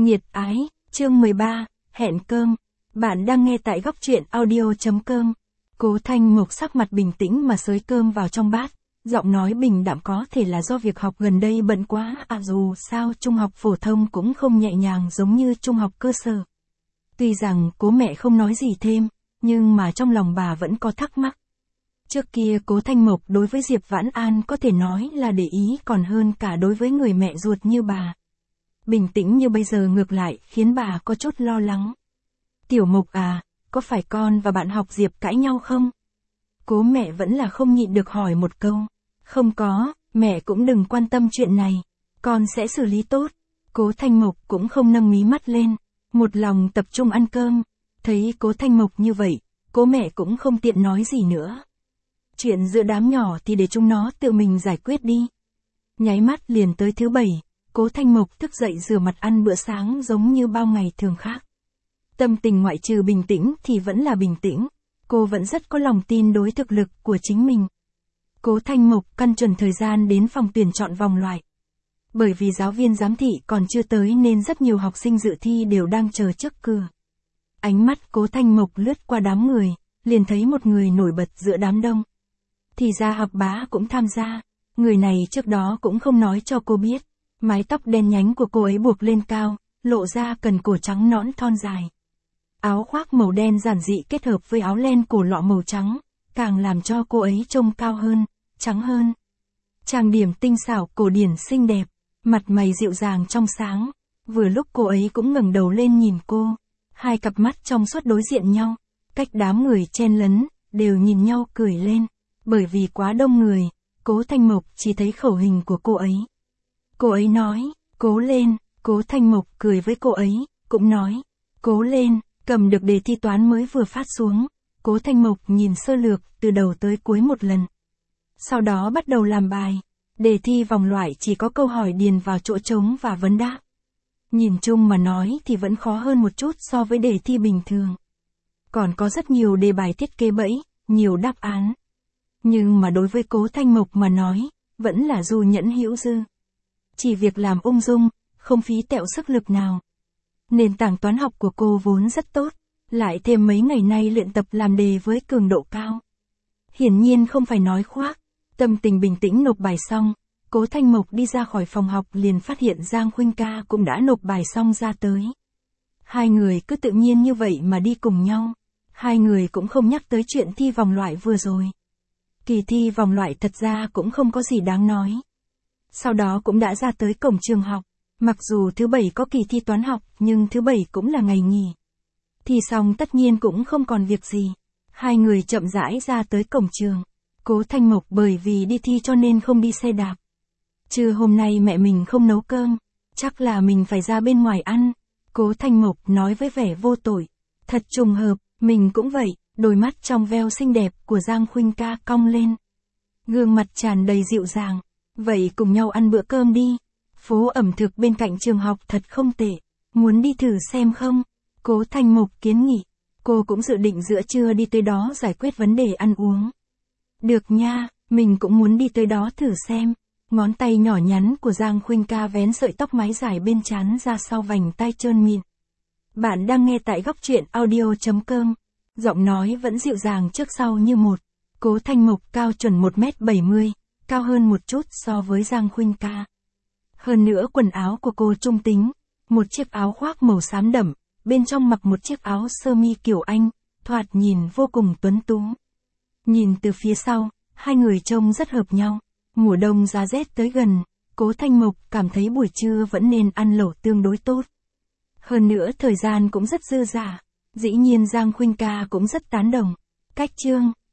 Nghiệt ái, chương 13, hẹn cơm. Bạn đang nghe tại góc truyện audio.com. Cố Thanh Mộc sắc mặt bình tĩnh mà xới cơm vào trong bát, giọng nói bình đạm có thể là do việc học gần đây bận quá dù sao trung học phổ thông cũng không nhẹ nhàng giống như trung học cơ sở. Tuy rằng cố mẹ không nói gì thêm, nhưng mà trong lòng bà vẫn có thắc mắc. Trước kia Cố Thanh Mộc đối với Diệp Vãn An có thể nói là để ý còn hơn cả đối với người mẹ ruột như bà. Bình tĩnh như bây giờ ngược lại khiến bà có chút lo lắng. Tiểu Mộc à, có phải con và bạn học Diệp cãi nhau không? Cố mẹ vẫn là không nhịn được hỏi một câu. Không có, mẹ cũng đừng quan tâm chuyện này. Con sẽ xử lý tốt. Cố Thanh Mộc cũng không nâng mí mắt lên, một lòng tập trung ăn cơm. Thấy Cố Thanh Mộc như vậy, cố mẹ cũng không tiện nói gì nữa. Chuyện giữa đám nhỏ thì để chúng nó tự mình giải quyết đi. Nháy mắt liền tới thứ Bảy, Cố Thanh Mộc thức dậy rửa mặt ăn bữa sáng giống như bao ngày thường khác. Tâm tình ngoại trừ bình tĩnh thì vẫn là bình tĩnh, cô vẫn rất có lòng tin đối thực lực của chính mình. Cố Thanh Mộc căn chuẩn thời gian đến phòng tuyển chọn vòng loại. Bởi vì giáo viên giám thị còn chưa tới nên rất nhiều học sinh dự thi đều đang chờ trước cửa. Ánh mắt Cố Thanh Mộc lướt qua đám người, liền thấy một người nổi bật giữa đám đông. Thì ra Học Bá cũng tham gia, người này trước đó cũng không nói cho cô biết. Mái tóc đen nhánh của cô ấy buộc lên cao, lộ ra cần cổ trắng nõn thon dài. Áo khoác màu đen giản dị kết hợp với áo len cổ lọ màu trắng, càng làm cho cô ấy trông cao hơn, trắng hơn. Trang điểm tinh xảo cổ điển xinh đẹp, mặt mày dịu dàng trong sáng. Vừa lúc cô ấy cũng ngẩng đầu lên nhìn cô, hai cặp mắt trong suốt đối diện nhau, cách đám người chen lấn, đều nhìn nhau cười lên. Bởi vì quá đông người, Cố Thanh Mộc chỉ thấy khẩu hình của cô ấy. Cô ấy nói, cố lên, Cố Thanh Mộc cười với cô ấy, cũng nói, cố lên. Cầm được đề thi toán mới vừa phát xuống, Cố Thanh Mộc nhìn sơ lược từ đầu tới cuối một lần. Sau đó bắt đầu làm bài. Đề thi vòng loại chỉ có câu hỏi điền vào chỗ trống và vấn đáp. Nhìn chung mà nói thì vẫn khó hơn một chút so với đề thi bình thường. Còn có rất nhiều đề bài thiết kế bẫy, nhiều đáp án. Nhưng mà đối với Cố Thanh Mộc mà nói, vẫn là du nhẫn hữu dư. Chỉ việc làm ung dung, không phí tẹo sức lực nào. Nền tảng toán học của cô vốn rất tốt, lại thêm mấy ngày nay luyện tập làm đề với cường độ cao. Hiển nhiên không phải nói khoác, tâm tình bình tĩnh nộp bài xong, Cố Thanh Mộc đi ra khỏi phòng học liền phát hiện Giang Khuynh Ca cũng đã nộp bài xong ra tới. Hai người cứ tự nhiên như vậy mà đi cùng nhau, hai người cũng không nhắc tới chuyện thi vòng loại vừa rồi. Kỳ thi vòng loại thật ra cũng không có gì đáng nói. Sau đó cũng đã ra tới cổng trường học. Mặc dù thứ Bảy có kỳ thi toán học, nhưng thứ Bảy cũng là ngày nghỉ. Thi xong tất nhiên cũng không còn việc gì. Hai người chậm rãi ra tới cổng trường. Cố Thanh Mộc bởi vì đi thi cho nên không đi xe đạp. Trưa hôm nay mẹ mình không nấu cơm, chắc là mình phải ra bên ngoài ăn. Cố Thanh Mộc nói với vẻ vô tội. Thật trùng hợp, mình cũng vậy. Đôi mắt trong veo xinh đẹp của Giang Khuynh Ca cong lên. Gương mặt tràn đầy dịu dàng. Vậy cùng nhau ăn bữa cơm đi. Phố ẩm thực bên cạnh trường học thật không tệ. Muốn đi thử xem không? Cố Thanh Mộc kiến nghị. Cô cũng dự định giữa trưa đi tới đó giải quyết vấn đề ăn uống. Được nha, mình cũng muốn đi tới đó thử xem. Ngón tay nhỏ nhắn của Giang Khuynh Ca vén sợi tóc mái dài bên trán ra sau vành tai trơn mịn. Bạn đang nghe tại góc truyện audio.com. Giọng nói vẫn dịu dàng trước sau như một. Cố Thanh Mộc cao chuẩn 1m70, cao hơn một chút so với Giang Khuynh Ca. Hơn nữa quần áo của cô trung tính, một chiếc áo khoác màu xám đậm, bên trong mặc một chiếc áo sơ mi kiểu Anh, thoạt nhìn vô cùng tuấn tú. Nhìn từ phía sau, hai người trông rất hợp nhau. Mùa đông giá rét tới gần, Cố Thanh Mộc cảm thấy buổi trưa vẫn nên ăn lẩu tương đối tốt. Hơn nữa thời gian cũng rất dư dả, dĩ nhiên Giang Khuynh Ca cũng rất tán đồng. Cách chương